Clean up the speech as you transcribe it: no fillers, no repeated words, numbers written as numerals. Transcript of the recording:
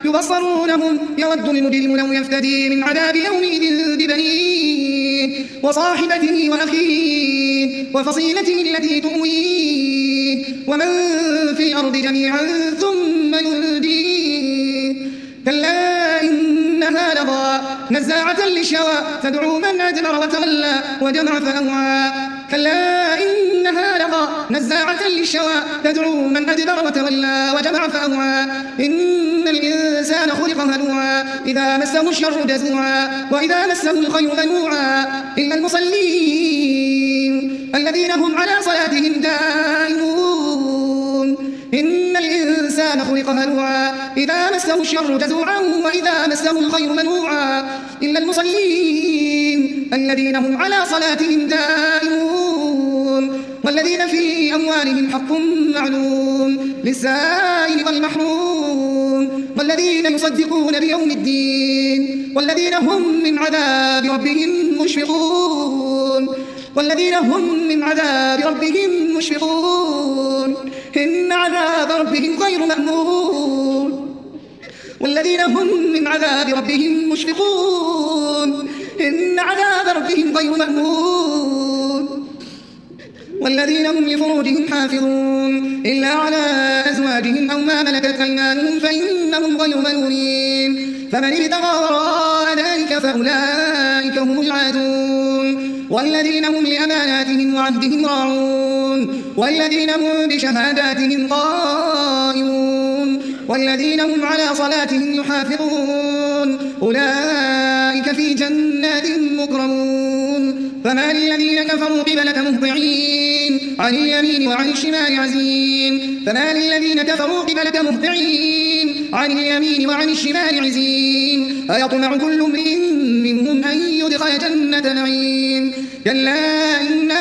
يبصرونهم يود المجرم لو يفتدي من عذاب يومئذ ببنيه وصاحبته وأخيه وفصيلته التي تؤويه ومن في الأرض جميعا ثم ينجيه كلا إنها لظى نزاعة للشوى تدعو من أدبر وتولى وجمع فأوعى كلا إنها لظى نزاعة للشوى تدعو من أدبر وتولى وجمع فأوعى إن الإنسان خلق هلوعا إذا مسه الشر جزوعا وإذا مسه الخير منوعا إلا المصلين الذين هم على صلاتهم دائمون إن الإنسان خلق هلوعا إذا مسه الشر جزوعا وإذا مسه الخير منوعا إلا المصلين الذين هم على صلاتهم دائمون والذين في أموالهم حق معلوم للسائل والمحروم والذين يصدقون بيوم الدين والذين هم من عذاب ربهم مشفقون والذين هم من عذاب ربهم مشفقون إن عذاب ربهم غير مأمون والذين هم من عذاب ربهم مشفقون إن عذاب ربهم غير مأمون والذين هم لفروجهم حافظون إلا على أزواجهم أو ما ملكت أيمانهم فإنهم غير ملومين فمن ابتغى وراء ذلك فأولئك هم العادون والذين هم لأماناتهم وعهدهم راعون والذين هم بشهاداتهم قائمون والذين هم على صلاتهم يحافظون أولئك في جنات مكرمون فما للذين كفروا قبلك مهطعين عن اليمين وعن الشمال عزين فما للذين كفروا قبلك مهطعين عن اليمين وعن الشمال عزين أيطمع كل امرئ منهم أن يدخل جنة نعيم كلا إنها